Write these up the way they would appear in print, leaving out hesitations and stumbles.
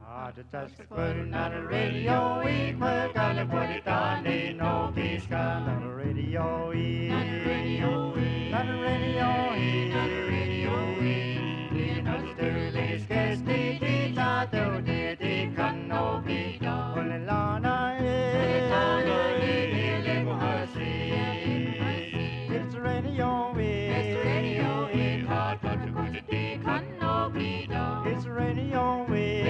Just putting on the radio, we put it on the no peace on the radio, not the radio, not the radio, not the radio, not the sterling, guess the guitar, the can no be done. Only Lana, it's the radio, it's the radio, hard to go to the can no be done. It's the radio,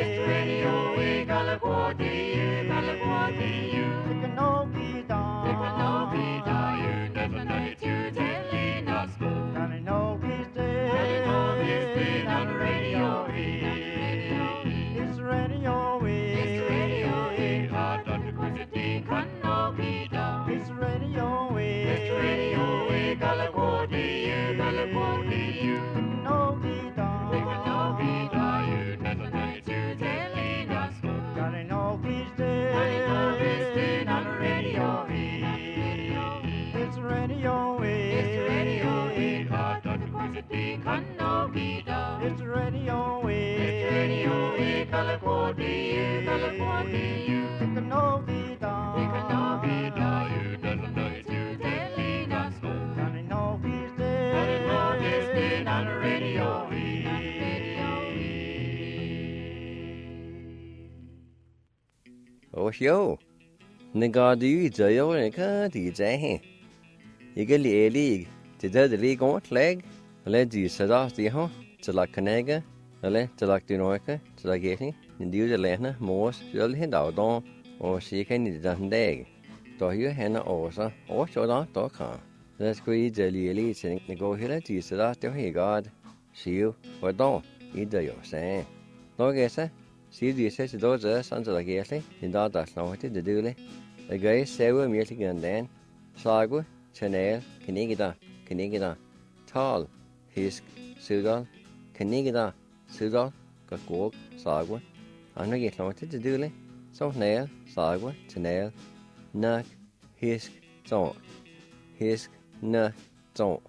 Yo, Nagadu, Joyo, and Candy, Jay. You get the league, to the league on leg, let you set off the home, to like Canega, to like the Norca, to like getting, and do the Lena, Morse, you'll hit out on, or she can eat doesn't dig. Do you Hannah also, or showdown.com. Let's go eat the elite and go here to you set off the God. See you, or don't, either you're saying. No guess, see the says those sons of the gately, in that that's not what to do. The guy several meals again then. Sagwa, Chanel, Canigida, Tall, Hisk, Sudal, Canigida, Sudal, Gakog, Sagwa. And I get what to do. So nail, Sagwa, Chanel, Nuck, Hisk, Zon. Hisk, Nuck, Zon.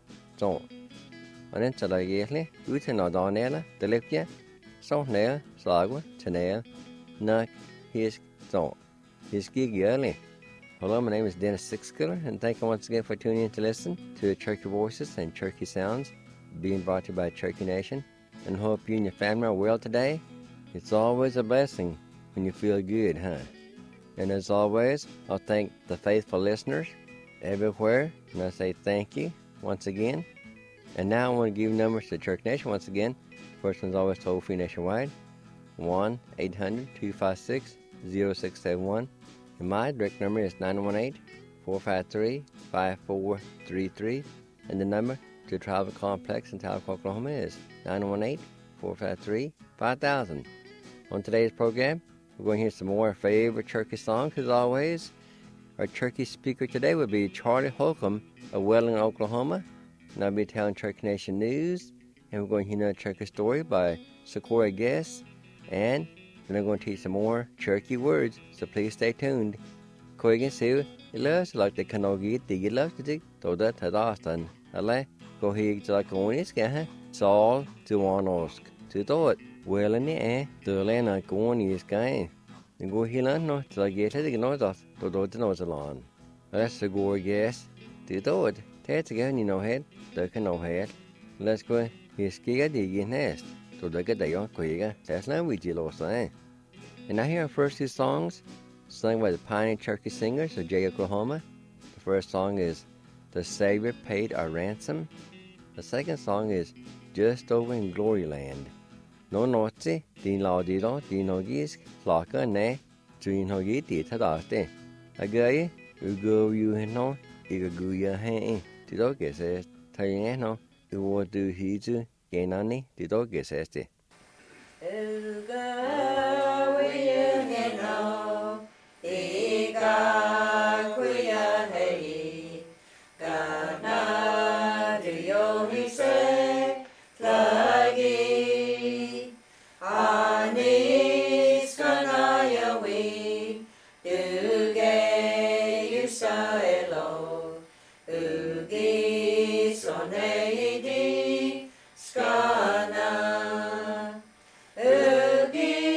And then to the gately, you can not on Ella, the Lipia. So nail, Sagwa, Chanel, Nuck, Hisk, Zon. Hisk early. Hello, my name is Dennis Sixkiller, and thank you once again for tuning in to listen to Cherokee Voices and Cherokee Sounds, being brought to you by Cherokee Nation. And hope you and your family are well today. It's always a blessing when you feel good, huh? And as always, I'll thank the faithful listeners everywhere, and I say thank you once again. And now I want to give numbers to Cherokee Nation once again. First one's always toll-free nationwide, 1-800-256-0671. And my direct number is 918-453-5433. And the number to Travel Complex in Talcott, Oklahoma is 918-453-5000. On today's program, we're going to hear some more favorite Cherokee songs as always. Our Cherokee speaker today will be Charlie Holcomb of Welling, Oklahoma. And I'll be telling Cherokee Nation news. And we're going to hear another Cherokee story by Sequoia Guest. And then I'm going to teach some more Cherokee words, so please stay tuned. Koigan Sue, loves like the Kanogi, the love to dig, though that had Austin. Ale, go here to like Onis, Saul to one osk. To do it, well in the air, to land like Onis guy. And go here and not to get it, ignore that, to do the nose along. That's the gore guess. To do it, take again, you know, head, there can no head. Let's go, he's scared the nest. So they get the young quicker. That's not what you lost, eh? And now here are first two songs sung by the Pioneer Cherokee Singers of Jay, Oklahoma. The first song is The Savior Paid Our Ransom. The second song is Just Over in Glory Land. No nozi, din laudido, din nogis, flaka ne, tuin hogi di tadaste. Agaye, ugo you no, igaguya he, tido gese, tayin no, uwo du hizu, genani, tido geseste. Ugi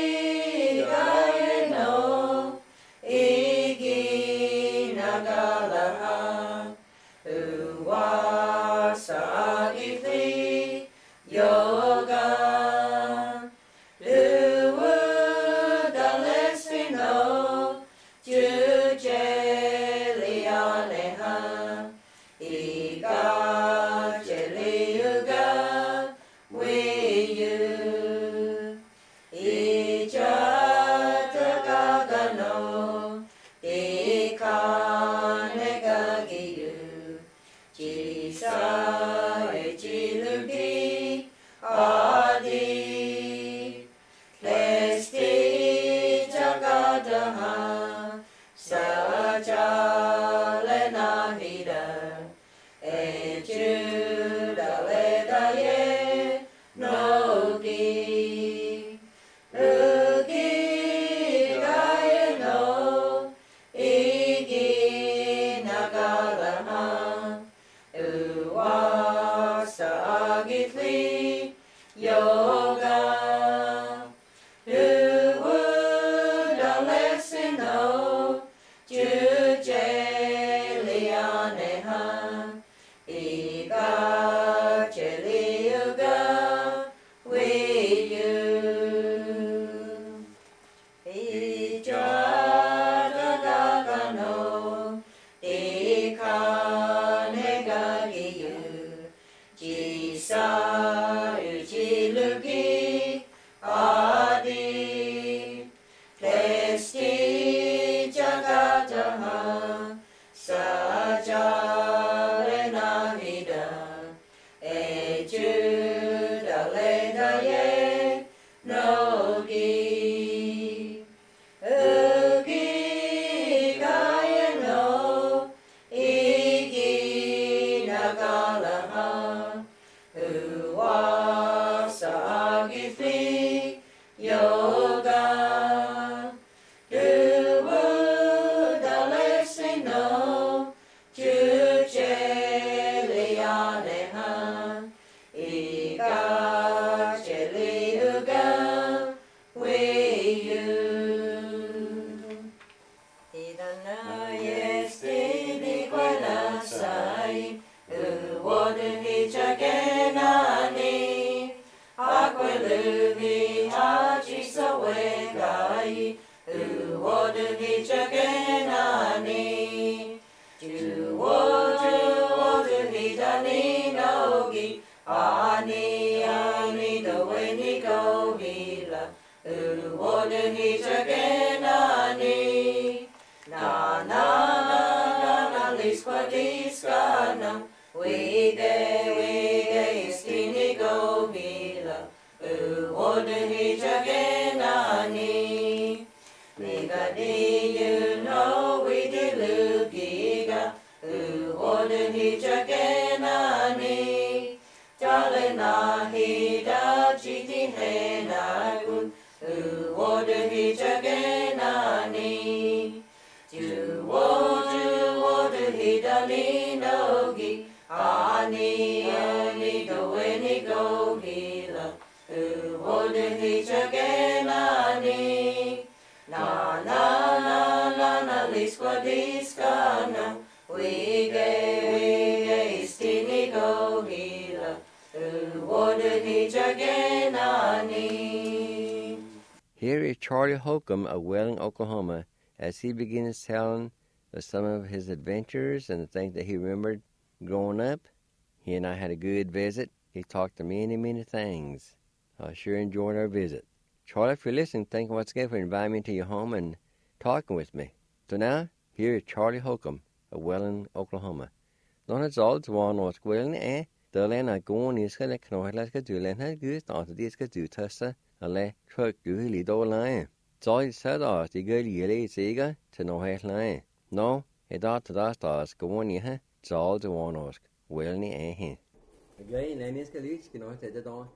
Here is Charlie Holcomb of Wheeling, Oklahoma, as he begins telling of some of his adventures and the things that he remembered growing up. He and I had a good visit. He talked to many, many things. I sure enjoyed our visit. Charlie, if you're listening, thank you once again for inviting me to your home and talking with me. So now, here is Charlie Holcomb of Wheeling, Oklahoma. Nå har Zolds var norsk Wheeling der lander gåen I skal knogle skal du lander gud og det skal du tøsse eller tryk du lige dog leje. Så så der det gør lige sikker til noget helt leje. Nå, der til der gåen I her Zolds var norsk Wheeling her. Again, I skal lige skal noget til det der.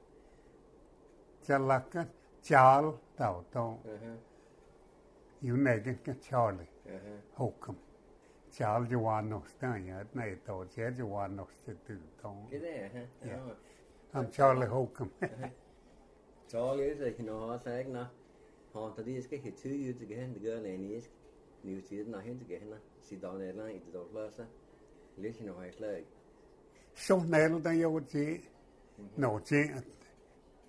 Chalaka Charl Tauton. You nigga Charlie. Holcomb. Charles Joannos, at night, or Joannos to do. I'm Charlie Holcomb. Charlie is like, I say, no, to this get 2 years again, the girl and is New Zealand, I hint again, sit down there, like the dog plaza, listen to my flag. So nailed I would say, no,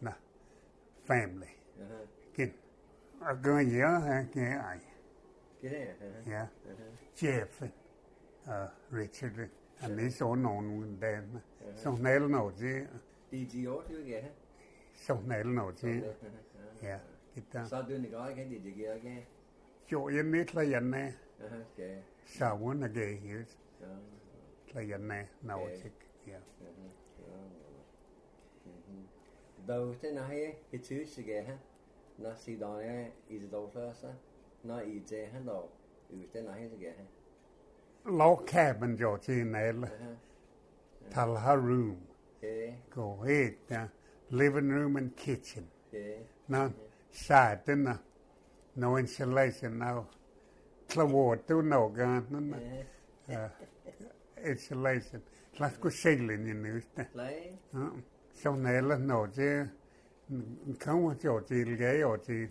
family. Uh-huh. Kin a go yeah ke ai. Cái này. Yeah. Jeff Richard and this all known with them. So nail no ji Đi chiếu chứ kìa. so nail no ji. Yeah. Kita Sao đưa này có cái gì kia cái. chỗ yên nít là yên nè. Kìa. Sao muốn là ghê hiểu. Đó. Là yên nè. Nào Okay. chích. Yeah. Đâu thế nào hay cái chữ gì kìa ha. Nó xì đòn này ý đâu sao sao. Nó ý chế hắn đâu. Thế nào hay kìa ha. Log cabin jo chi nail. Tal ha room. Okay. Go ahead. Living room and kitchen. Okay. Now, side, no insulation now. Claward, do no gun. Insulation. Let's go sailing in this. Lấy. So, nail no, dear. Come with your deal gay or deal.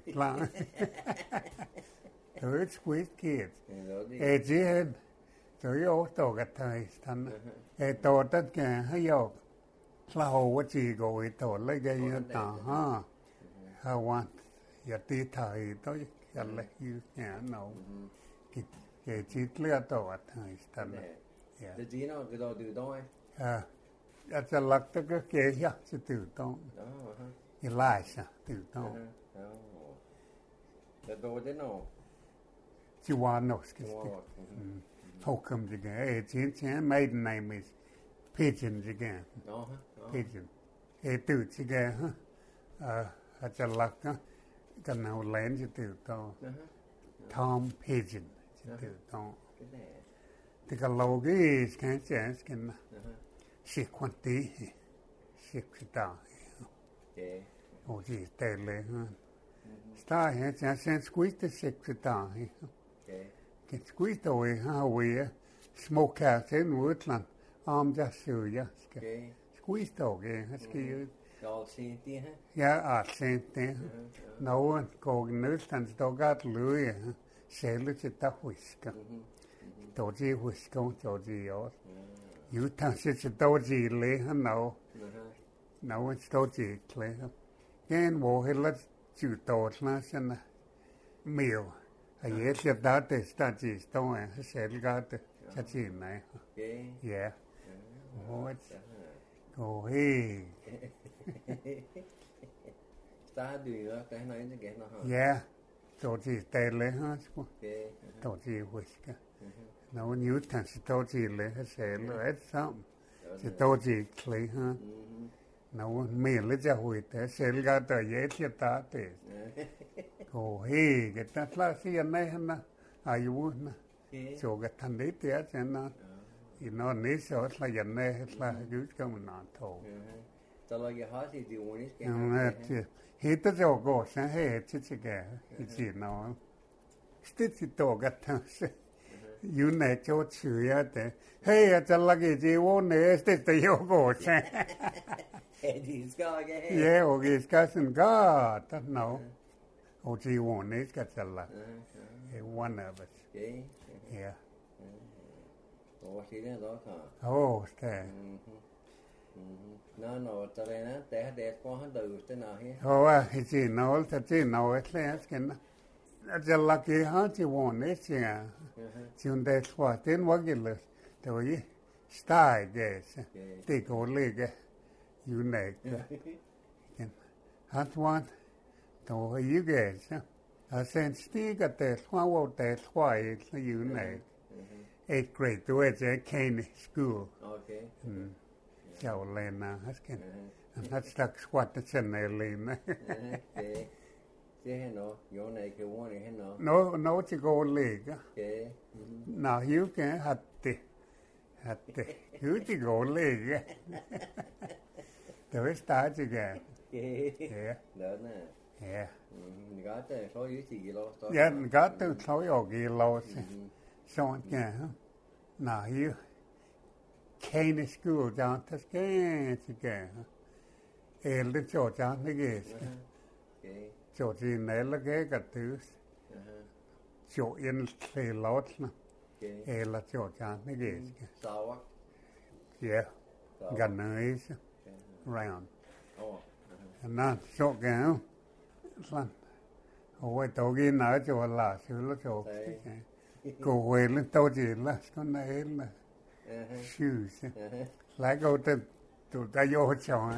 So it's with kids. A jihad. So you dog at times. A thought that can have Clow what you go with all like a huh. I want your detail to let you know. Cái chi lừa tổ at times. Yeah. Để chỉ nó cái đồ từ đâu ấy. It's a luck to go get ya to do don't. Đó. Elisha do don't. Cái đồ thế nào. You want no skis. How comes again? It's maiden name is Pigeons again. Đó hả. Pigeon. Dudes again, huh? It's a luck, huh? Can now land you do don't. Tom Pigeon. You do don't. Cái này. The logo is can't chance can see quantity. Six down. Okay. Oh, geez, deadly, huh? Star here, just squeeze the six down. Okay. Get squeezed away, how we smoke out in Woodland. Just so, yes. Okay. Squeezed away, that's good. Đó xin tí ha. Yeah, same thing. No one going Newlands, dog got Louis, sailor to the whisker. Dodgy whisker, dodgy yours. You touch it a dodgy lay, no. No, it's dodgy clay. Again, war, let's do thoughts last and meal. I guess if that is dodgy stone, I said, got the catching, Okay. yeah. What? Go hey. Ta đưa cái nói như cái nó hả. Yeah. Dodgy deadly, huh? Okay. Dodgy whisker. No one you touch dodgy lay, I said, that's something. It's dodgy clay, huh? No one meal is a wheat, I said, got the yet yet that is. Go hey, get that last year, Nahana. Are you wouldn't? So get Tandy there, and not. You know, this so it's like a neck, it's like a good coming on told. Cho lo cái hết thì điều muốn cái. He does all go, say, hey, it's a guy. It's you know. Stitch it dog at times. You net your chew out there. Hey, it's a lucky you won't stitch the yogo. He's got cái. Yeah, okay, it's cousin God. No. Oh, gee, won't it's got a luck. One of us. Okay. Yeah. Ủa thì nó đó hả. Oh, okay. Nó cho nên á, để qua hết từ thế nào hết. Oh, it's you know, it's last can. It's a lucky hunt you want it, yeah. Soon that's what then what you list. Do you stay, guess. Take all leg, you neck. That's one. Do you guess. I said, stick at that one, that's why it's you neck. 8th grade, to it's a Kane school. Okay. So, Lena, that's can. And that's like squat that's in there, Lena. Okay. Thế nó, chỗ này cái one này nó. No, to go leg. Okay. Now you can have the. You to go leg. Do it start again. Okay. Yeah. Đó nè. Yeah. Có tới số dưới gì lo. Yeah, got to throw your gear so again. Now you Kane school down to skate again. Elder George down the gate. Okay. George in there, look at this. George in the lot. Okay. Elder George down the gate. Sao á. Yeah. Got nice. Round. Oh. And not so down. Lan. Ôi tàu ghi nở cho là sự lo cho. Cô quên lên tàu gì là con này là shoes. Lại go to ta vô cho.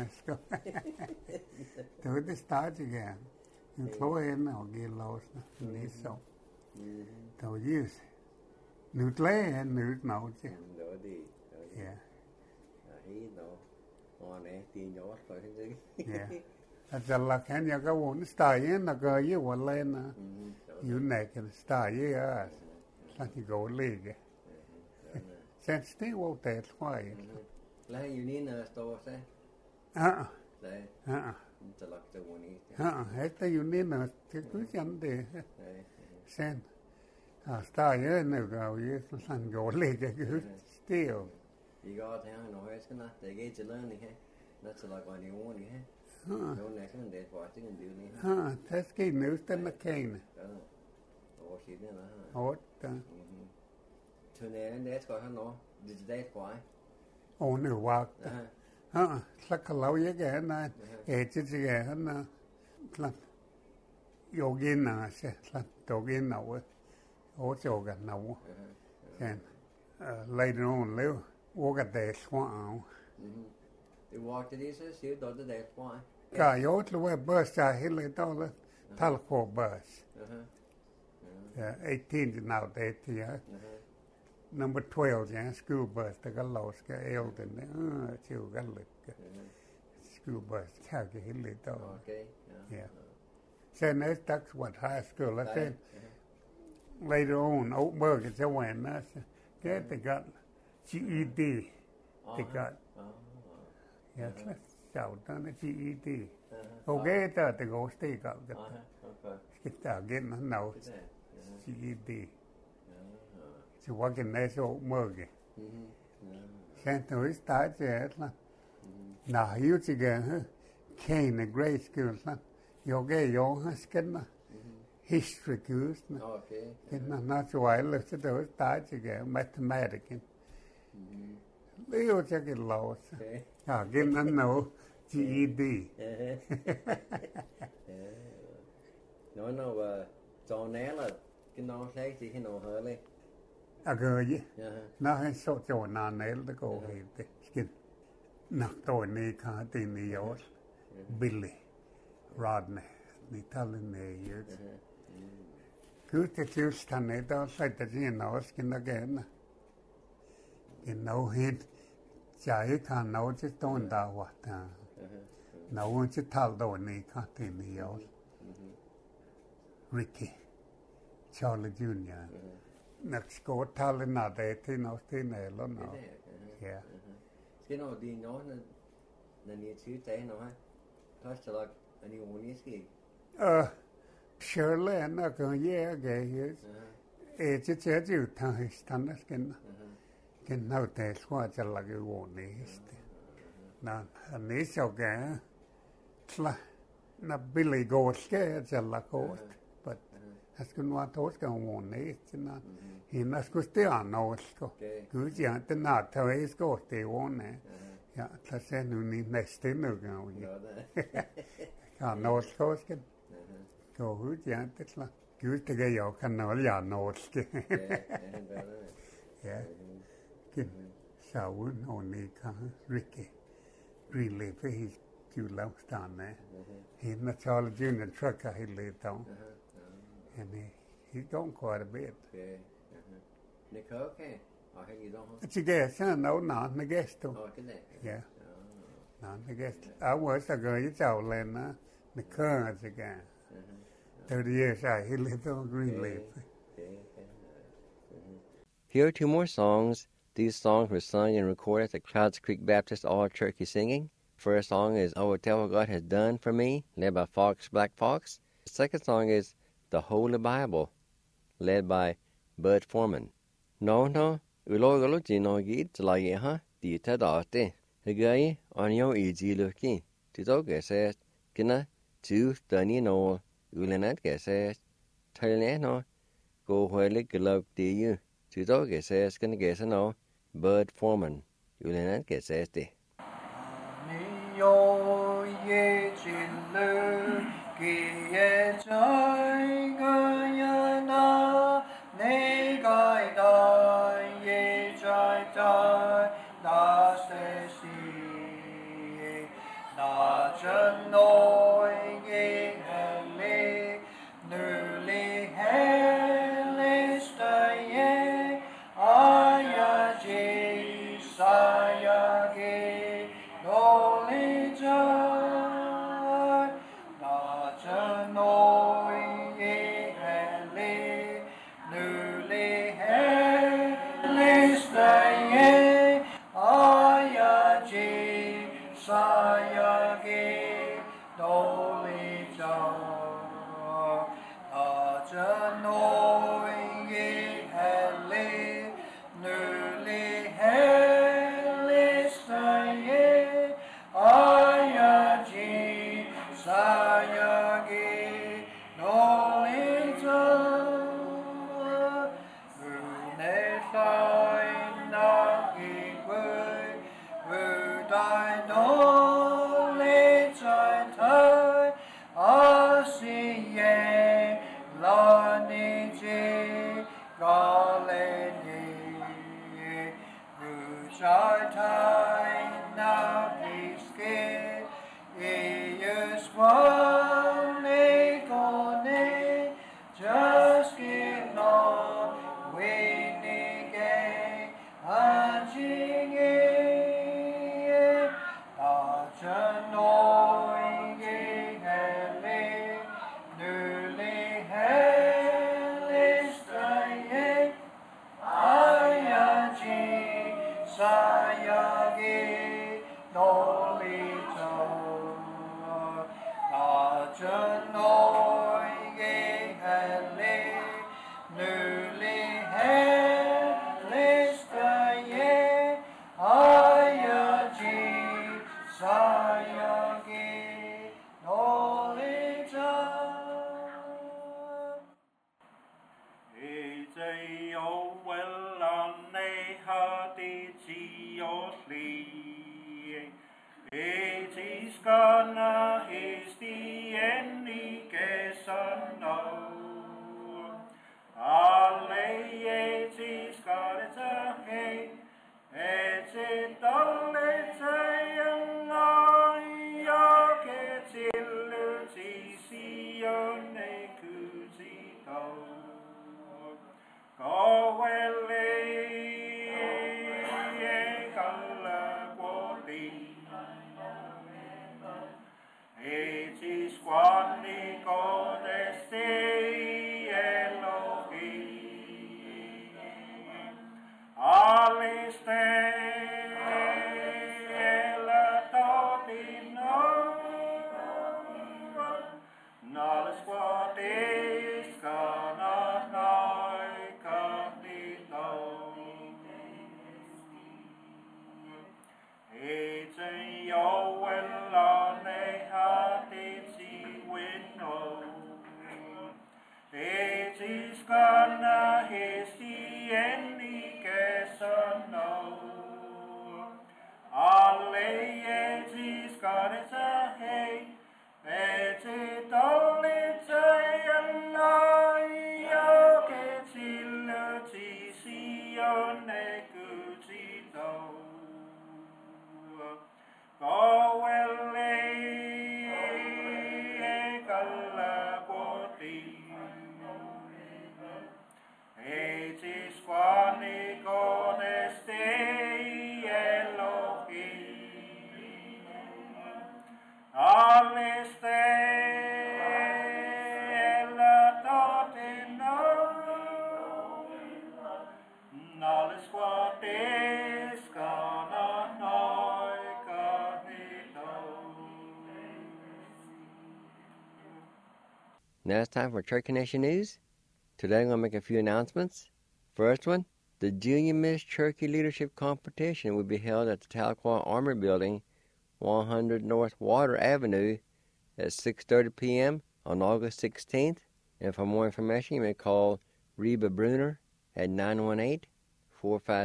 To the start again. You throw in or get lost. Need so. Tàu use. Nút lê and nút nấu chứ. Đó đi. Yeah. Hí nó. Ngon nè, tiền nhỏ rồi chứ. Yeah. Thật là cái nhà cái vốn style ấy là cái gì vậy lên à. You này cái style ấy à. Là thì go league. Sen still vô tệ khoai. Là you need a store say. Đấy. Chỉ là cái one Hết tay you need là cái cứ chẳng để. Sen. Style ấy nó go you san go league cứ still. You got to know it's gonna they get to learn it. That's like when you want it. Nó next one để vào tiếng điều này. Thế cái nữ tên là Kane. Ủa xí nữa là. Hốt. Cho nên để coi nó đi để coi. Ồ nữ vạc. Là cái lâu vậy cái này. Chứ cái này là yogin sẽ là yogin nào ấy. Ồ chỗ cái nào. Then later on live walk at the swamp. They walked it is you do the day why. Cả yếu lúc bus ra hết lên đó là Talco bus. 18 now they number 12 yeah school bus the cái lầu cái Eldon chiều cái lực school bus theo cái hết lên đó. Okay. Yeah. So that's what high school I said. Later on Oakburg is when they got GED. They got yeah, chào ta nó GED. Okay, ta thì go stay got cái. Cái ta get nó nào GED. So what can they so murgy. Sen tới start there là. Na hiếu chỉ cái Kane the grade school là. Yoga yo skin là. History course là. Okay. Cái nó cho ai là sẽ tới start chỉ cái mathematics. Leo check it low. Cái nó nấu GED. Nó cho né là cái nó thấy thì cái nó hơi lên. Cái gì? Nó hay số cho nó né là có gì thế. Cái nặc tôi này khá tin này yếu. Billy Rodney. Này thằng này yếu. Cứ thế chứ thằng này đó phải tự nhiên nó cái nó cái nè. Cái nấu hết. Chả hết khả nấu chứ tôn đào hoạt à. Nấu chứ thảo đồ này khá tin này yếu. Ricky Charlie Jr. Next go thảo lên nào để thì nó thế này lo nào. Yeah. Cái nó đi nó là nhiều chữ tế nó hay. Thôi chỉ là anh yêu muốn cái. Shirley nó còn yeah cái chứ chứ chứ thằng thằng nó cái nào để qua cho là cái vốn này. Nè, anh ấy sao cái là na Billy Ghost cái cho là Ghost. But as kun wa tos ka won ne tina hinas ku ste anos ko ku ji ante na tawes ko te won ne ya ta se nu ni neste nu ga wi ka nos ko ske ko hu ji ante la ku te ga yo kan no ya nos ke ya ki sa won oni ka Ricky really he you love down there he na Charlie Jr. truck he lived down. And he's gone quite a bit. Okay. Nick okay. I think you don't. It's a guest, no, not a guest too. Oh, cái này. Yeah. Not a guest. I was a girl, you tell Len, the currents again. 30 years he lived on Greenleaf. Here are two more songs. These songs were sung and recorded at the Clouds Creek Baptist All Turkey Singing. First song is I Will Tell What God Has Done for Me, led by Fox Black Fox. The second song is The Holy Bible, led by Bud Foreman. No, ulo chỉ nói gì là gì ha? Đi theo đó thế. Cái anh yêu ý gì được kì? Thì tôi kể sẽ cái na chú tani nó ulenat kể sẽ thay lẽ nó cô huệ lịch lập tí yêu. Thì tôi kể sẽ cái kể sẽ nó Bud Foreman ulenat kể sẽ thế. Yo ye chin lu ki ye chai ga ya na ne gai da ye chai chai da se si na chen noi ye he le nu li he le sta ye aya ji sa ya ge no li jai na chen noi ye he le nu li he le sta ye aya ji sa ya ge no li jai na chen noi ye he le nu li he le sta ye aya ji sa ya ge no li jai vu ne sai na gi quê vu dai no le chai thai a si ye la ni ji ga le ni vu chai thai na gi ske e yes one ne go ne just give no we ni ge a ji ge a chen noi ge he le nu li he le sta ye aya ji sa ya ge no li chai na chen noi ge he le nu li he le sta ye aya ji sa ya ge no li chai Ei zei o wel an ei ha di ti o sli. Ei ti skana his di enni ke sanno. Alle ei ti skare ta hei. E ti dalle te anna che til ti si o ne ku ti do. Go wele kala kwoti e ti squanni go desti Elohi aliste la totino nala squatis kana nai kanito e te yo wela ne hati ti wino e ti skana hesti eni ke sano alle e ti skana ta hei e ti dolli te annaia che ti si ne ku ti do go e kala poti e ti squani con este Elohi aliste la totino nale squatis kana noi Now it's time for Church Connection News. Today I'm going to make a few announcements. First one, the Junior Miss Cherokee Leadership Competition will be held at the Tahlequah Armory Building, 100 North Water Avenue at 6:30 p.m. on August 16th. And for more information, you may call Reba Bruner at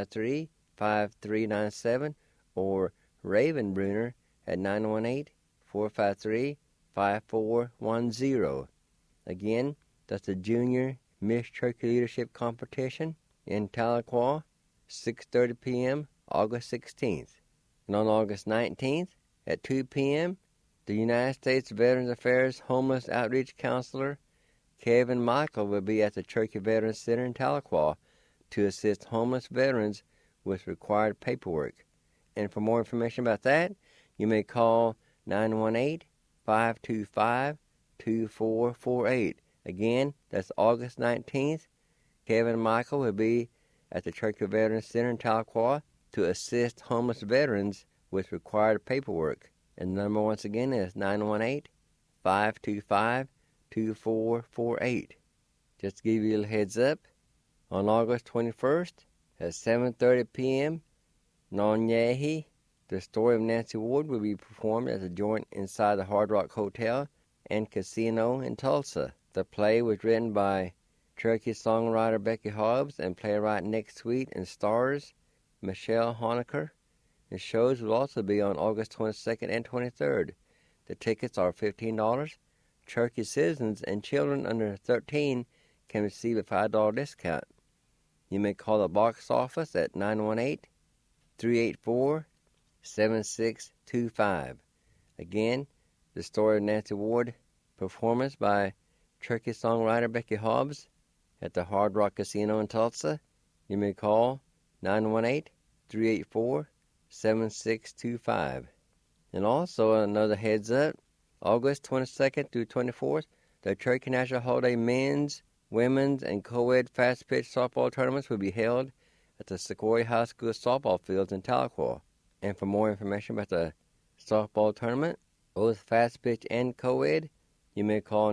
918-453-5397 or Raven Bruner at 453-5410. Again, that's the Junior Miss Turkey Leadership Competition in Tahlequah, 6:30 p.m., August 16th. And on August 19th at 2 p.m., the United States Veterans Affairs Homeless Outreach Counselor Kevin Michael will be at the Turkey Veterans Center in Tahlequah to assist homeless veterans with required paperwork. And for more information about that, you may call 918-525-2448. Again, that's August 19th. Kevin Michael will be at the Turkey Veterans Center in Tahlequah to assist homeless veterans with required paperwork. And the number once again is 918-525-2448. Just to give you a little heads up, on August 21st at 7:30 p.m., Nonyehi, The Story of Nancy Ward will be performed at the joint inside the Hard Rock Hotel and Casino in Tulsa. The play was written by Cherokee songwriter Becky Hobbs and playwright Nick Sweet and stars Michelle Honecker. The shows will also be on August 22nd and 23rd. The tickets are $15. Cherokee citizens and children under 13 can receive a $5 discount. You may call the box office at 918-384-7625. Again, The Story of Nancy Ward performance by Cherokee songwriter Becky Hobbs at the Hard Rock Casino in Tulsa. You may call 918-384-7625. And also another heads up, August 22nd through 24th, the Cherokee National Holiday men's, women's, and co-ed fast-pitch softball tournaments will be held at the Sequoia High School softball fields in Tahlequah. And for more information about the softball tournament, both fast-pitch and co-ed, you may call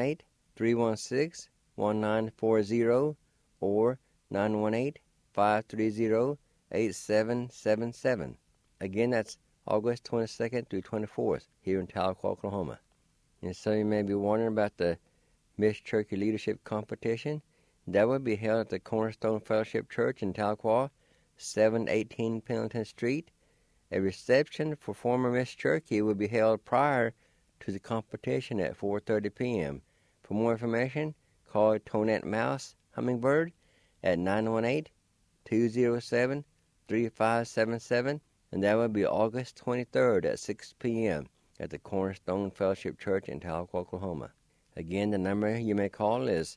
918-316-1940 or 918-530-8777. Again, that's August 22nd through 24th here in Tahlequah, Oklahoma. And so you may be wondering about the Miss Cherokee Leadership Competition. That will be held at the Cornerstone Fellowship Church in Tahlequah, 718 Pendleton Street. A reception for former Miss Cherokee will be held prior to the competition at 4:30 p.m. For more information, call Tonette Mouse Hummingbird at 918-207-3577, and that will be August 23rd at 6 p.m. at the Cornerstone Fellowship Church in Tahlequah, Oklahoma. Again, the number you may call is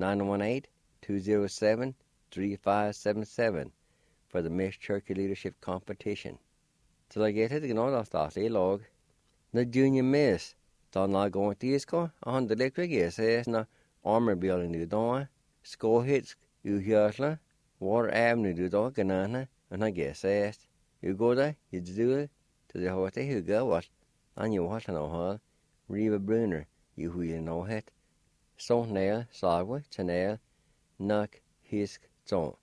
918-207-3577 for the Miss Cherokee Leadership Competition. Till I get to the north of the log, the Junior Miss, Don La going to Isco, on the electric says na armor building do don, school hits, you hearsla, Water Avenue do don, ganana, and I guess says, you go there, you do it, to the horse who go was, and you watch no her, Reva Brunner, you who you know it. So nail, sagwa, chanel, nuck, hisk, zon.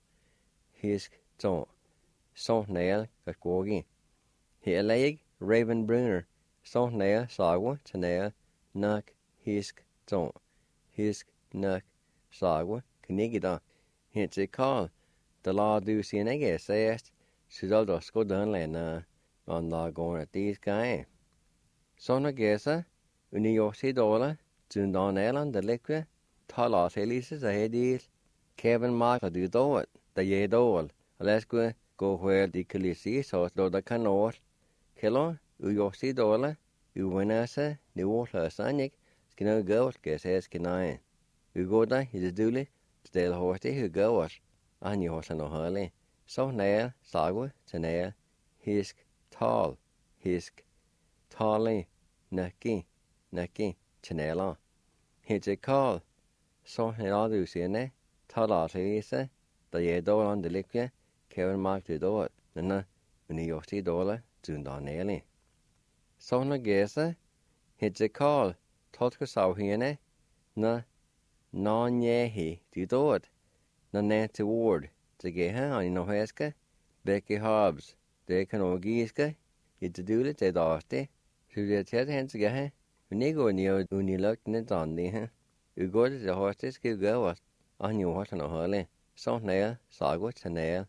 So nail, got gorgi. Here leg, Raven Brunner, so nail, sagwa, chanel, nuck, hisk, zon. Hisk, nuck, sagwa, knigida. Hence a call. The law do see an egg says, Sudaldo Scodan Lena, on law going at these guys. So na gesa, New York City dollar, Zundan Island, the liquid, Talas Elises, a headies, Kevin Michael do it, the ye dole, let's go where the Calisi, so it's the canor, Kilo, New York City dollar, you win us, the water, Sonic, Skinner girls, guess as can I. You go there, he's a dooley, still horsey who goes, and you horse no hurley. So nail, sagwa, chanel, hisk, tall, hisk, tally, nucky, chanela. Hits a call. So nail do see ne, tall lisa, the ye door on the liquid, Kevin Mark to do it, and New York City dollar, Zundan Nelly. So na gesa, hits a call, Totka saw hene, na non yehi, to do it, na Nancy Ward. To get her on no heska, Becky Hobbs, they can all giska, it's a doodle, they dusty, so they tell hands to get her. When you go near, when you look in the Dundee, you go to the horses, give go on your horse and a hurley. So nail, sagwa, chanel,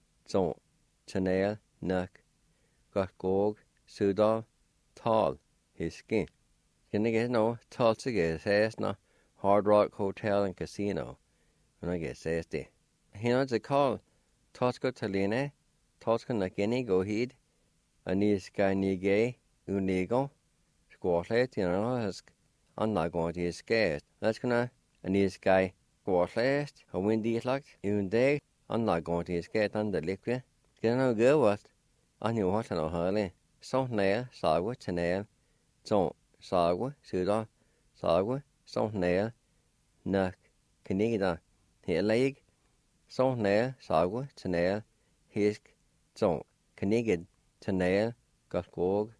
chanel, nuck, got gog, sudal, tall, his skin. Can I get no Tulsa get says no Hard Rock Hotel and Casino. When I get says de. He knows a call. Tosco Talina, Tosco Nakini go heed. Anis guy nige unigo. Squatlet, you know, has I'm not going to scared. That's gonna Anis guy squatlet, a windy luck, even day. I'm not going to scared on the liquid. Get no go what? I knew what no hurly. So nail, sagwa, chanail. So sagwa, suda, sagwa, so nail. Nuck, canida. Here leg. So nail, sagwa, chanail. Hisk, so canigid, chanail. Got gog.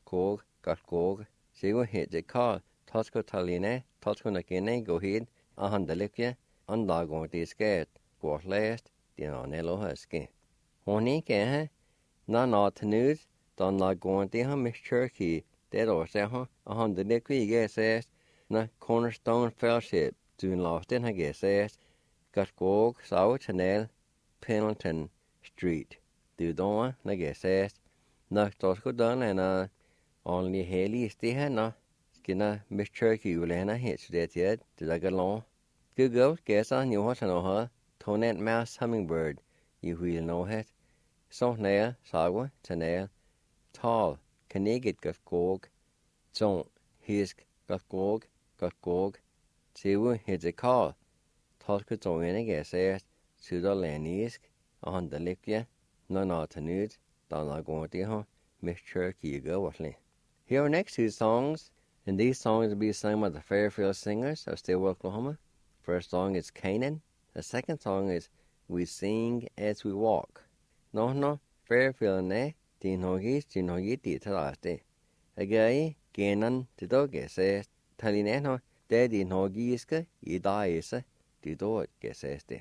See what hit the call. Tosco Taline, Tosco Nakine, go ahead. On the liquid. I'm not going to scared. Go last. Dionello husky. Honey, can not news. Don't not going to him, Miss Turkey. Dead or say, on the liquid, guess says. Na Cornerstone Fellowship. Soon lost in, I guess says. Got Gog, South Chanel, Pendleton Street. Do don't, I guess says. Na Tosco done and only Haley stay here na. Skinna Miss Turkey will have hitch that yet. Did I get along? Good girl, guess on you what I know her. Tonet mouse hummingbird. You will know it. So nail, sagwa, chanail. Tall, canigit got gog. So, hisk, got gog. See what hits a call. Tosco to in a guess says. Suda lanisk. On the liquid. No to nude. Don't not going to her. Miss Turkey go whatly. Here are next two songs, and these songs will be sung by the Fairfield Singers of Stillwater, Oklahoma. First song is Canaan. The second song is We Sing As We Walk. No, Fairfield ne, din hogi di talaste. Again, Canaan to dog says, Talineno, daddy hogi iska, ida isa, di dog says de.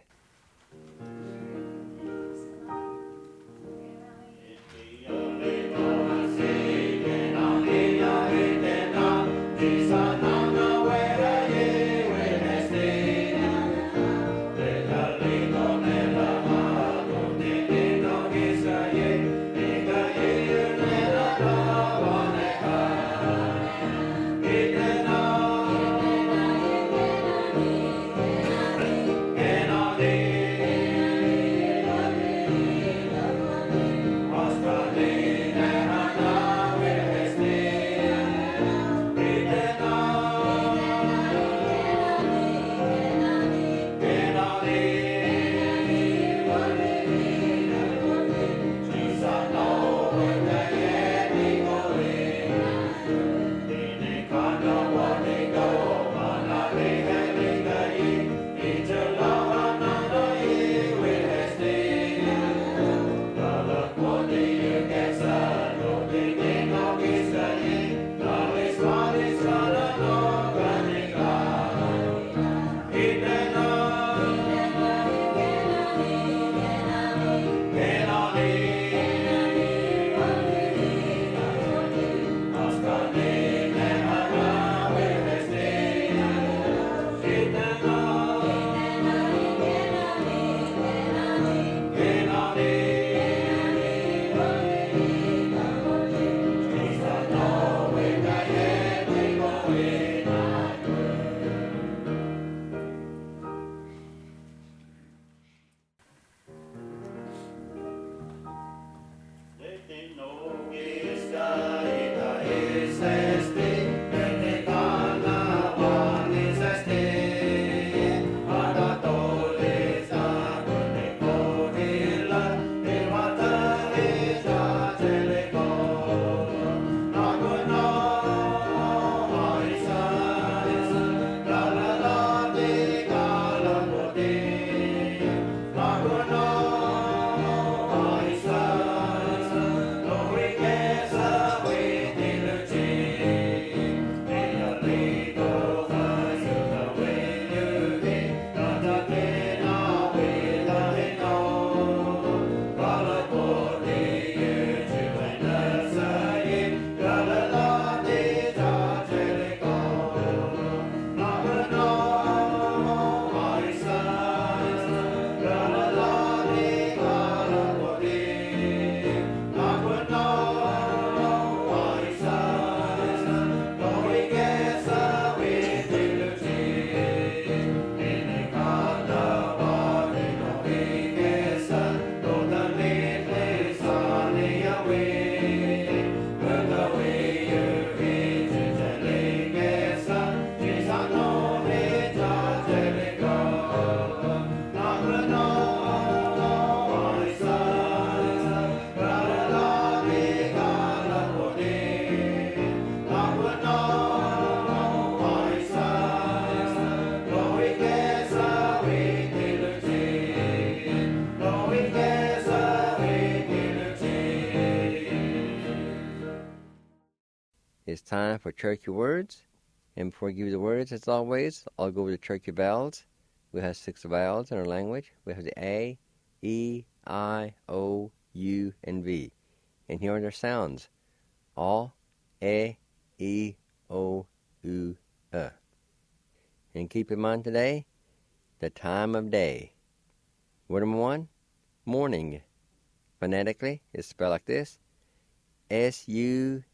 time for Cherokee words. And before I give you the words, as always, I'll go over the Cherokee vowels. We have 6 vowels in our language. We have the A, E, I, O, U, and V. And here are their sounds. A, E, O, U, And keep in mind today, the time of day. Word number 1, morning. Phonetically, it's spelled like this. S-U-N-A-L-E.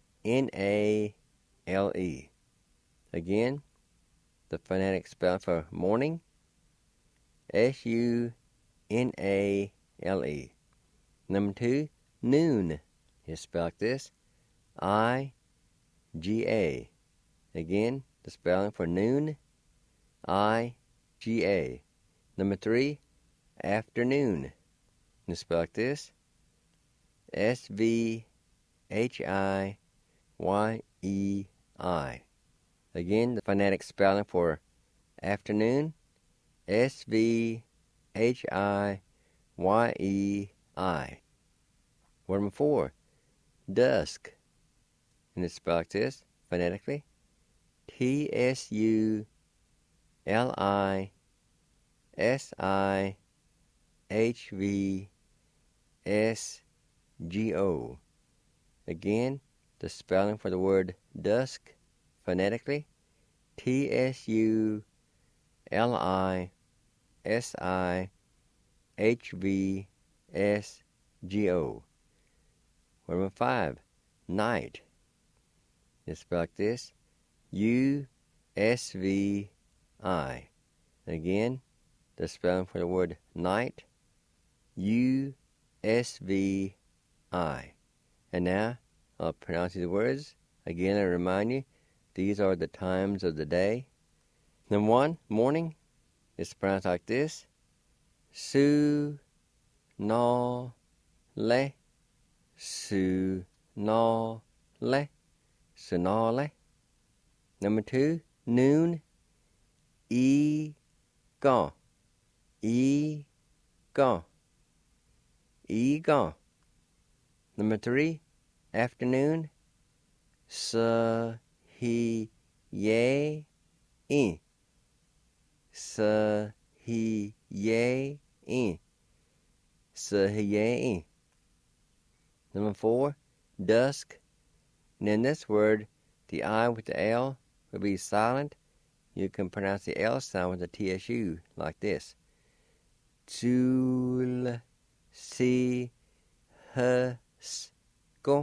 Again, the phonetic spell for morning. S-U-N-A-L-E. Number 2, noon. It's spelled like this. I-G-A. Again, the spelling for noon. I-G-A. Number 3, afternoon. It's spelled like this. S-V-H-I-Y-E-I. Again, the phonetic spelling for afternoon. S-V-H-I-Y-E-I. Word number 4, dusk. And it's spelled like this, phonetically. T-S-U-L-I-S-I-H-V-S-G-O. Again, the spelling for the word dusk, phonetically. T-S-U-L-I-S-I-H-V-S-G-O. Word number 5, night. It's spelled like this. U-S-V-I. Again, the spelling for the word night. U-S-V-I. And now, I'll pronounce these words. Again, I remind you, these are the times of the day. Number 1, morning. It's pronounced like this. Su-no-le. Su-no-le. Su-no-le. Number 2, noon. E-go. E-go. E-go. Number 3, afternoon. S-he-ye-in. S-he-ye-in. S-he-ye-in. Number 4, dusk. And in this word, the I with the L will be silent. You can pronounce the L sound with the TSU like this. Tulsi-husko.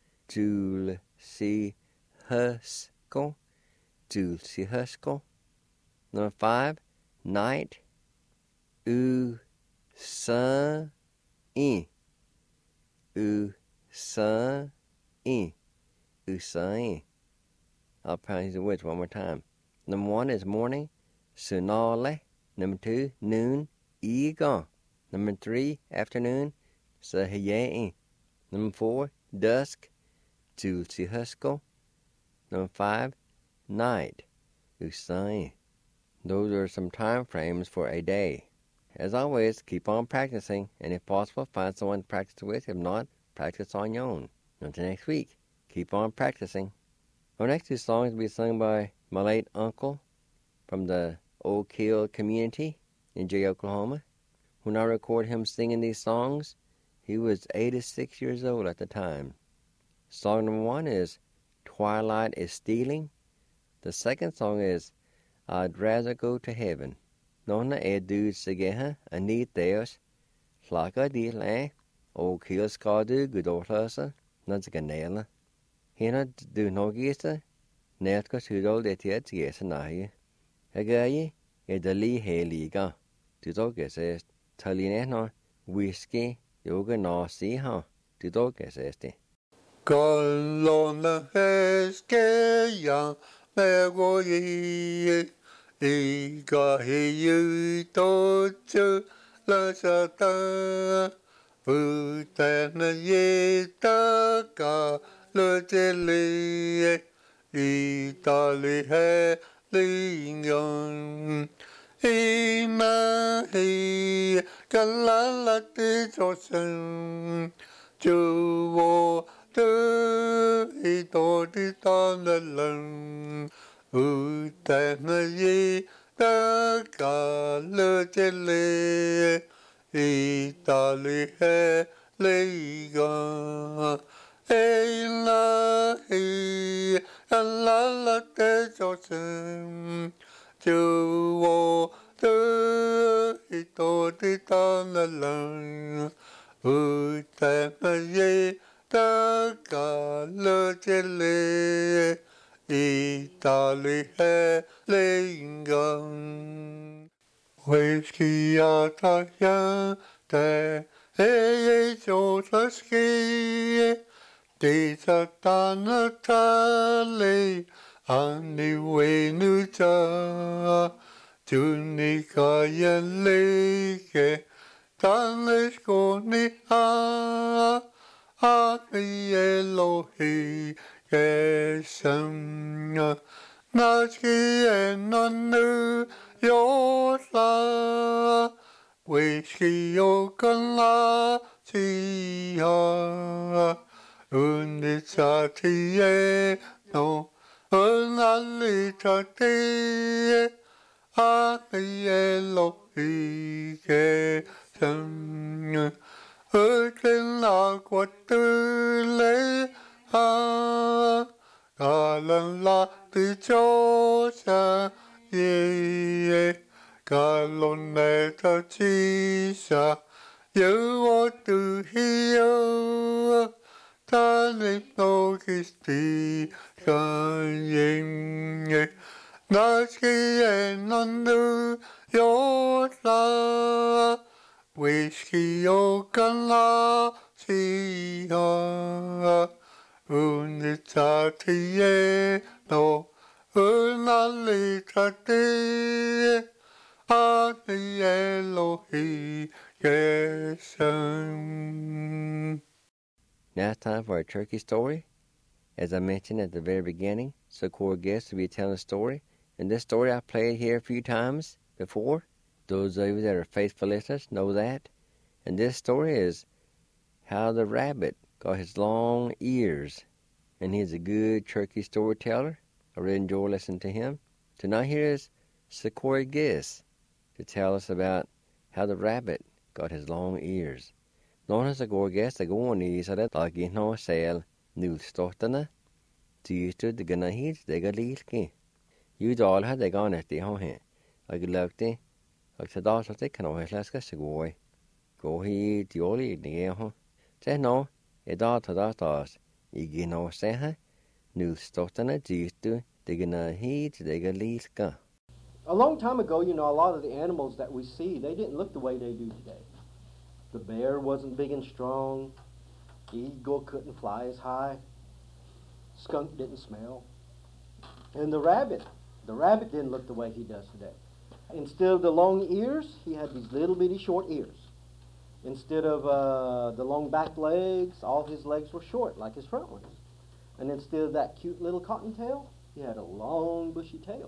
Tulsi-husko. Tulsi-husko. Number 5, night. U-sun-in. U-sun-in. U-sun-in. I'll pronounce the words one more time. Number 1 is morning. Su-no-le. Number 2, noon. E-go. Number 3, afternoon. Su-he-ye-in. Number 4, dusk. Tulsi-husko. Number 5, night. U-sun-in. Those are some time frames for a day. As always, keep on practicing, and if possible, find someone to practice with. If not, practice on your own. Until next week, keep on practicing. Our next 2 songs will be sung by my late uncle from the Oak Hill community in Jay, Oklahoma. When I recorded him singing these songs, he was 86 years old at the time. Song number 1 is Twilight is Stealing. The second song is I'd Rather Go to Heaven. Nona du Sageha, Anit Deus, Flaka di Le, Oak Hill Skadu, Gudorlasa, Nazaganela. Hina du Nogisa, Netka Tudol de Tiet Gesanahi. Agayi, Edali Heliga, Tudoges, Talineno, Whiskey, Yoga no Siha, Tudoges. Colonna Heskeya, Megoyi, Iga Hiyu Tochu, Lasata, Utana Yetaka, Lutili, Itali Helingon, Imahi, Kalalati Tosan, Juwo, tơ y tô đi ta nà lần ta nà y ta cả lơ chê lê y ta lê he lê gà ê la hi la la tê cho sân chư vô tơ y tô đi ta nà lần ta nà y ta cả lơ chê lê y ta lê he lê gà Whiskey ta ya te e so ski te ta na ta le ani we nu ta tu ni ka yen le ke ta le ko ni a e lo hi ke sam na ski e no nu yo la whiskey yo kan la ti ha un sa ti e no un ali ta ti a e lo hi ke sam ken la kwa tu le ha ka lan la ti cho sa ye ka lon ne ta chi sa you want to hear ta ne no kisti ka yin na ki en non nu yo la whiskey yo kan la si ha un ta ti e no un ali ta ti a ti e lo hi yes Now it's time for our turkey story. As I mentioned at the very beginning, Socorro Guest will be telling a story. And this story I played here a few times before. Those of you that are faithful listeners know that. And this story is how the rabbit got his long ears. And he's a good turkey storyteller. I really enjoy listening to him. Tonight here is Socorro Guest to tell us about how the rabbit got his long ears. Någon Socorro Guest är gående i så det lagi nå sel nulstottarna. Tystu de gana hit de galilki. Ju dal hade ganet i hohe. Jag lagte och så då så det kan ha slaska Socorro. Gå hit joli det ho. Det nå är då tas I gino säga nulstottarna tystu de gana hit de galilka. A long time ago, a lot of the animals that we see, they didn't look the way they do today. The bear wasn't big and strong. The eagle couldn't fly as high. Skunk didn't smell. And the rabbit didn't look the way he does today. Instead of the long ears, he had these little bitty short ears. Instead of the long back legs, all his legs were short, like his front ones. And instead of that cute little cottontail, he had a long bushy tail.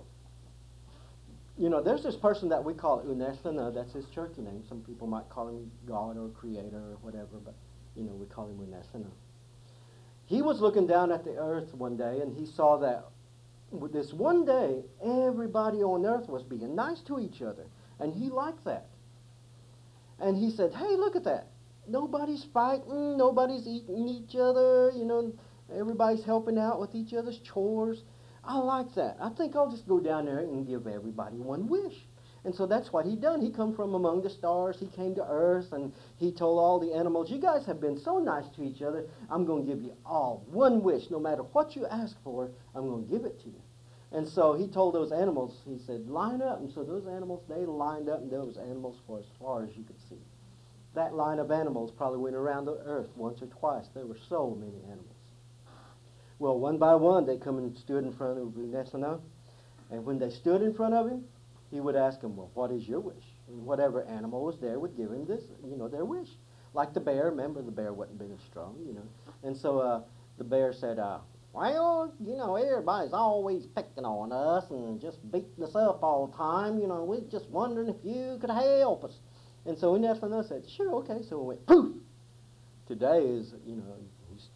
There's this person that we call Unesana, that's his Cherokee name. Some people might call him God or Creator or whatever, but, we call him Unesana. He was looking down at the earth one day, and he saw that this one day, everybody on earth was being nice to each other, and he liked that. And he said, hey, look at that. Nobody's fighting, nobody's eating each other, everybody's helping out with each other's chores. I like that. I think I'll just go down there and give everybody one wish. And so that's what he done. He come from among the stars. He came to earth, and he told all the animals, you guys have been so nice to each other, I'm going to give you all one wish. No matter what you ask for, I'm going to give it to you. And so he told those animals, he said, line up. And so those animals, they lined up, and there was animals for as far as you could see. That line of animals probably went around the earth once or twice. There were so many animals. Well, one by one, they come and stood in front of Unesana. And when they stood in front of him, he would ask them, well, what is your wish? And whatever animal was there would give him this, their wish. Like the bear, remember the bear wasn't big and strong, And so the bear said, well, everybody's always picking on us and just beating us up all the time. We're just wondering if you could help us. And so Unesana said, sure, okay. So it went poof. Today is, he's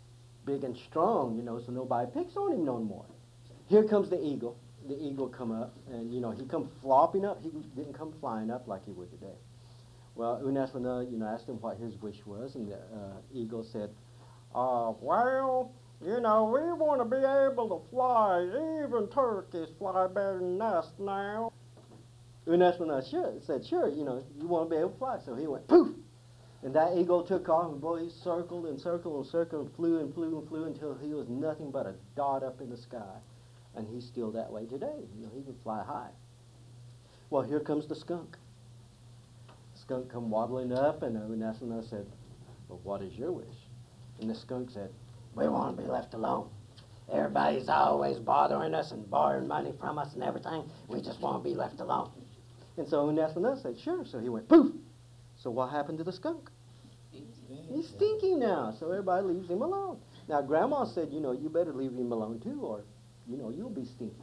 big and strong, so nobody picks on him no more. Here comes the eagle. The eagle come up, and, he come flopping up. He didn't come flying up like he would today. Well, Unaslana, asked him what his wish was, and the eagle said, well, we want to be able to fly. Even turkeys fly better than us now. Unaslana said, sure, you want to be able to fly. So he went, poof! And that eagle took off, and boy, he circled and circled and circled and flew and flew and flew until he was nothing but a dot up in the sky. And he's still that way today. He can fly high. Well, here comes the skunk. The skunk come waddling up, and Unaslana said, well, what is your wish? And the skunk said, we want to be left alone. Everybody's always bothering us and borrowing money from us and everything. We just want to be left alone. And so Unaslana said, sure. So he went, poof! So what happened to the skunk? He's stinking now, so everybody leaves him alone. Now, Grandma said, you better leave him alone too, or, you'll be stinky.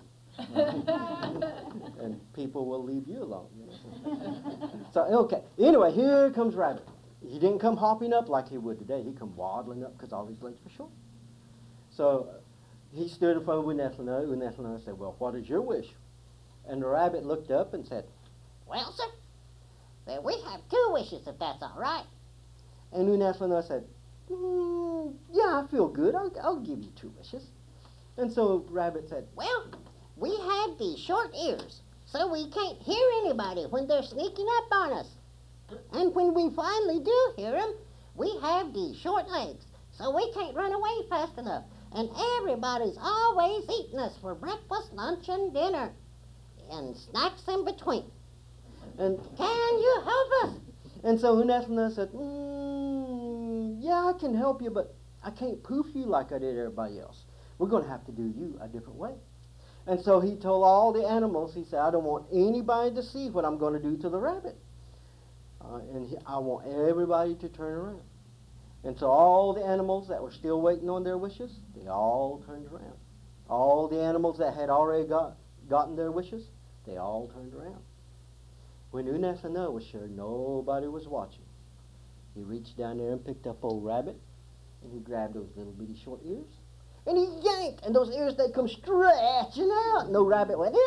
And people will leave you alone. So, okay. Anyway, here comes Rabbit. He didn't come hopping up like he would today. He come waddling up because all his legs were short. So he stood in front of Unaslana. Unaslana said, well, what is your wish? And the rabbit looked up and said, well, sir, then we have 2 wishes, if that's all right. And Unaslana said, yeah, I feel good. I'll give you 2 wishes. And so Rabbit said, well, we have these short ears, so we can't hear anybody when they're sneaking up on us. And when we finally do hear them, we have these short legs, so we can't run away fast enough. And everybody's always eating us for breakfast, lunch, and dinner, and snacks in between. And can you help us? And so Unaslana said, yeah, I can help you, but I can't poof you like I did everybody else. We're going to have to do you a different way. And so he told all the animals, he said, I don't want anybody to see what I'm going to do to the rabbit. I want everybody to turn around. And so all the animals that were still waiting on their wishes, they all turned around. All the animals that had already gotten their wishes, they all turned around. When Unaslana was sure nobody was watching, he reached down there and picked up old Rabbit, and he grabbed those little bitty short ears, and he yanked, and those ears, they come stretching out. And the rabbit went,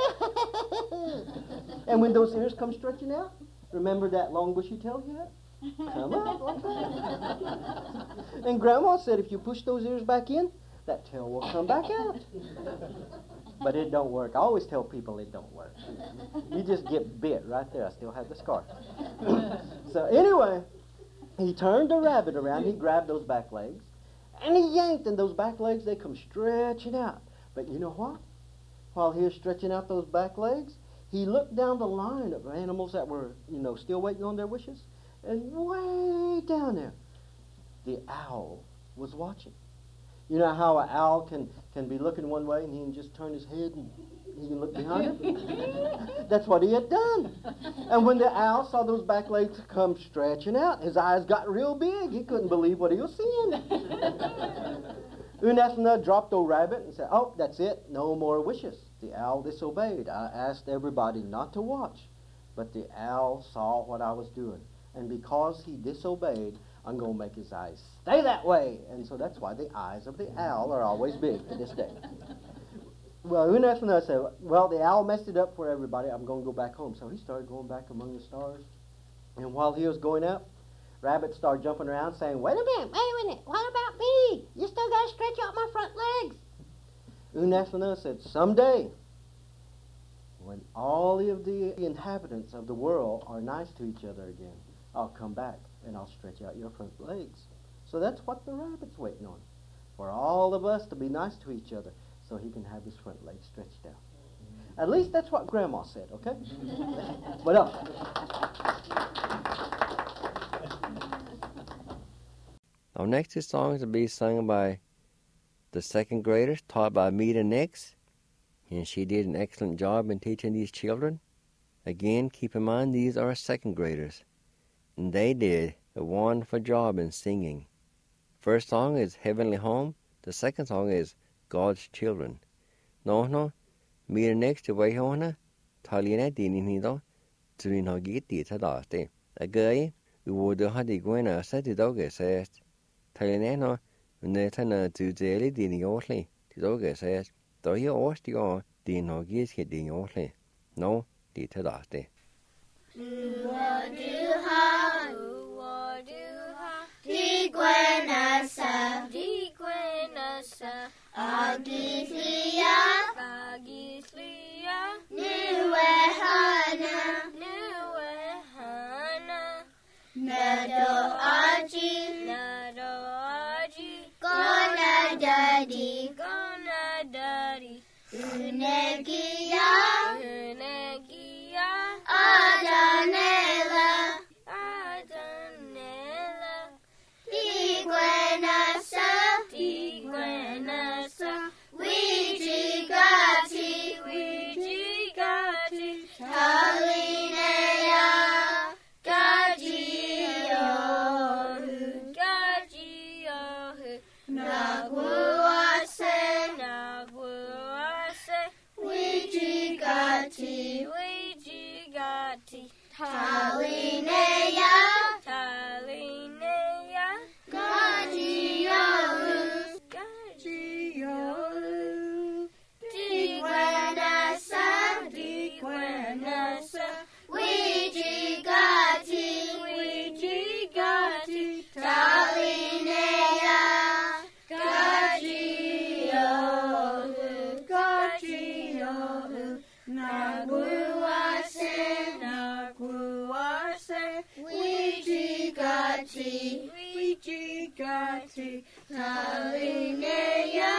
and when those ears come stretching out, remember that long bushy tail he had? Come out like that. And Grandma said if you push those ears back in, that tail will come back out. But it don't work. I always tell people it don't work. You just get bit right there. I still have the scar. So anyway, he turned the rabbit around. He grabbed those back legs, and he yanked, and those back legs, they come stretching out. But you know what? While he was stretching out those back legs, he looked down the line of animals that were, still waiting on their wishes, and way down there, the owl was watching. You know how an owl can be looking one way and he can just turn his head and he can look behind him? That's what he had done. And when the owl saw those back legs come stretching out, his eyes got real big. He couldn't believe what he was seeing. Unaslana dropped old Rabbit and said, oh, that's it, no more wishes. The owl disobeyed. I asked everybody not to watch, but the owl saw what I was doing. And because he disobeyed, I'm going to make his eyes stay that way. And so that's why the eyes of the owl are always big to this day. Well, Unaslana said, well, the owl messed it up for everybody. I'm going to go back home. So he started going back among the stars. And while he was going up, Rabbit started jumping around saying, wait a minute, what about me? You still got to stretch out my front legs. Unaslana said, someday, when all of the inhabitants of the world are nice to each other again, I'll come back and I'll stretch out your front legs. So that's what the rabbit's waiting on, for all of us to be nice to each other so he can have his front legs stretched out. At least that's what Grandma said, okay? What else? Our next song is to be sung by the second graders, taught by Meta Nix, and she did an excellent job in teaching these children. Again, keep in mind these are second graders, and they did a wonderful job in singing. First song is Heavenly Home. The second song is God's Children. No, Meta Nix to way hona, Talina dini nido, Turino giti tadaste. A gay, we would have the gwena set it dog says, Talina Nè thằng nào chú dễ đi đi nhỏ lên, thì đó cái sao, đó hiểu ớt thì có đi nó kia thì đi nhỏ lên, nó đi theo đó đấy. Di Gwenasa, Agislia, Nuehana, Nado Aji, Gona Daddy, Unegia, Adanela, Di Gwenasa, Wijigati, Talinea, Gagiohu, Naguase, Wijigati, Talinea, Gagiohu, Di Gwenasa, Wijigati, Talinea, Gagiohu, Naguase, Wijigati, Talinea,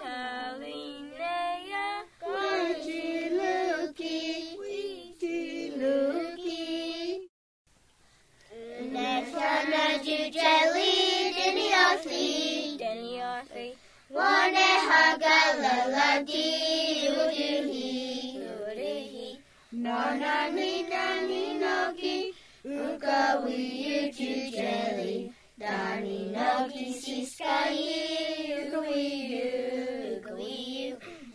Wijiluki, Neshana Jujeli, Deniothli, Wane Hagalaladi, Uduhi, Nonani Nanoki, Ukawiyu Jujeli, Dani Noki Siskai, Ukawiyu,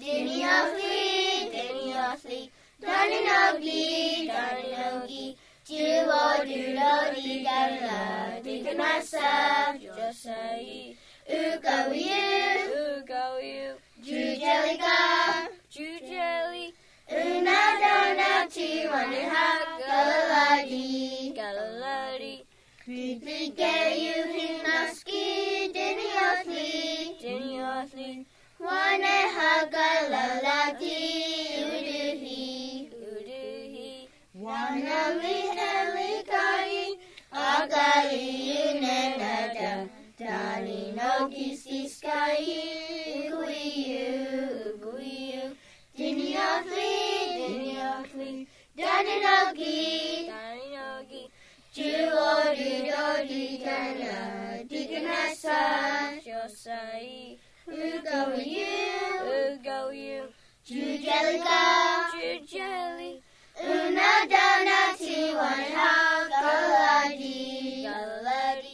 Deniothli, Dani Nogi, Juo Dulodi Gala, Dikanasa, Josai, Ukawiyu, Jujeli, Unadonati, Galaladi, Kripikeyu Hinaski, Deniothli, Wane Hagalalati, Uduhi, Wanami Helikai, Agai Unenada, Dani Nogi Siskai, Uguiyu, Deniothli, Dani Nogi, Juo Dudodi Gala, Dikanasa, Josai, Ugawiyu, Jujeli, Unadonati, Wanha, Galadi.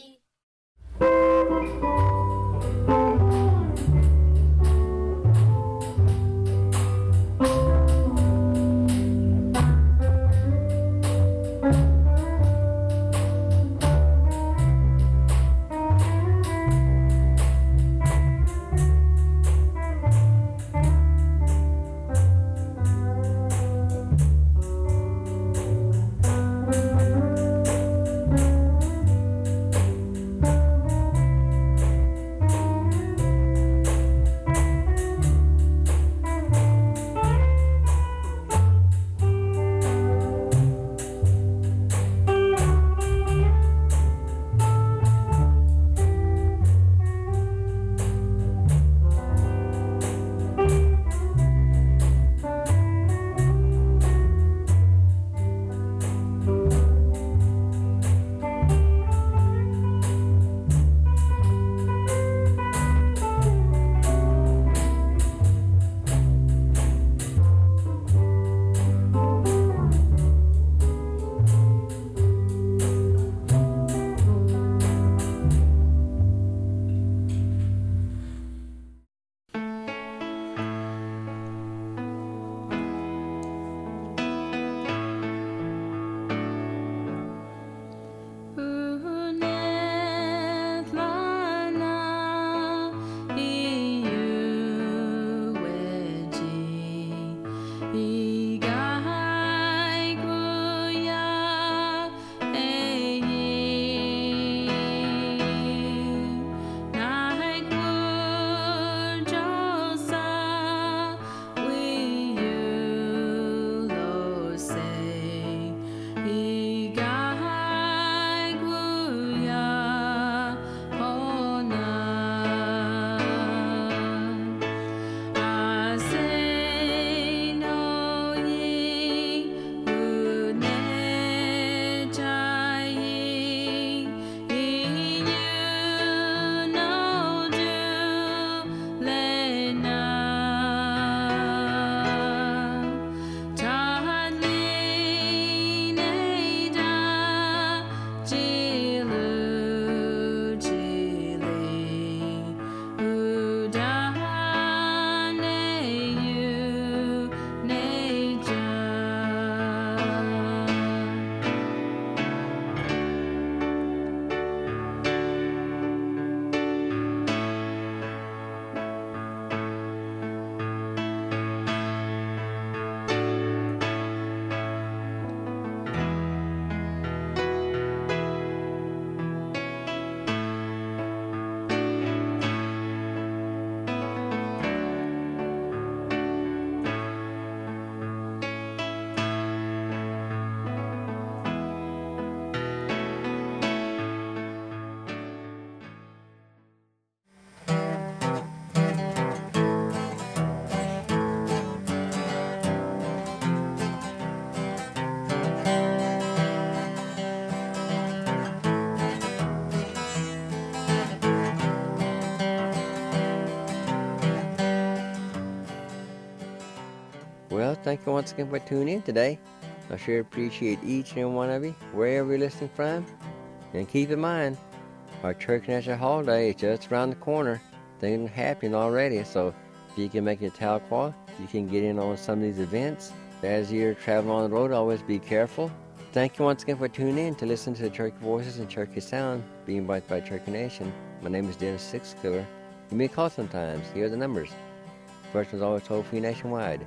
thank you once again for tuning in today. I sure appreciate each and every one of you, wherever you're listening from. And keep in mind, our Church National Holiday is just around the corner. Things happening already, so if you can make it to Tahlequah, you can get in on some of these events. As you're traveling on the road, always be careful. Thank you once again for tuning in to listen to the Cherokee Voices and Cherokee Sound being brought by Cherokee Nation. My name is Dennis Sixkiller. You may call sometimes. Here are the numbers. First one's always toll-free nationwide.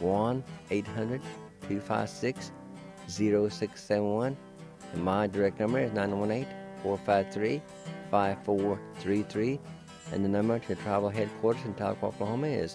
1-800-256-0671. And my direct number is 918-453-5433. And the number to tribal headquarters in Tahlequah, Oklahoma is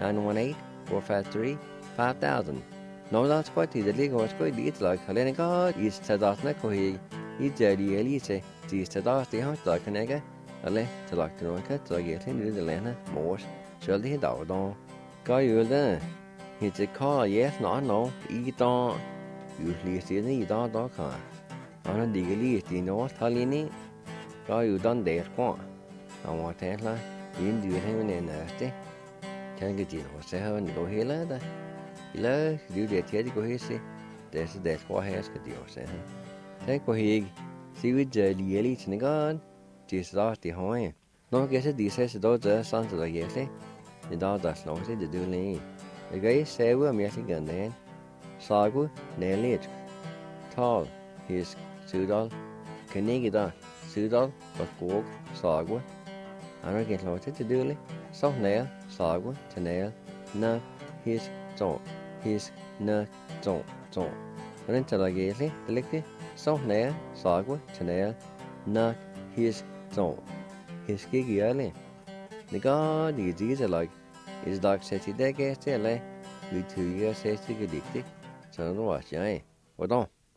918-453-5000. No, that's quite the legal. It's quite the like Helena God. Is Tadas Nekohi. Is Jelly Elise. Is Tadas the Hunt like an egg. Ale to like the Ronka to get into the Lena. Morse. Shall the dog on. Go you then. It's a call, yes, no. Eat on. Usually it's in the dog car. On a diggy is the North Halini. Go you done there, quan. I want to tell you do him in nasty. Can't get you or say how and go here later. You love do the teddy go here, see. That's what has got you, say. Take for hig. See with jelly elite in the god. Just lost the horn. No guess it, these says the dog sons of the yesi. The dog does not say the doing. The guy say we're messing gun then. Sagu, nail it. Tall, his Sudal, Canigida, Sudal, but Gog, Sagwa. I don't get lost to do it. So nail, Sagwa, to nail, na, his zone, his na, zone. And until I get it, the liquid, so nail, Sagwa, to nail, na, his zone, his giggy early. The god is like, is like setty deck as they lay, with 2 years says to get it. So, watch, eh? What on?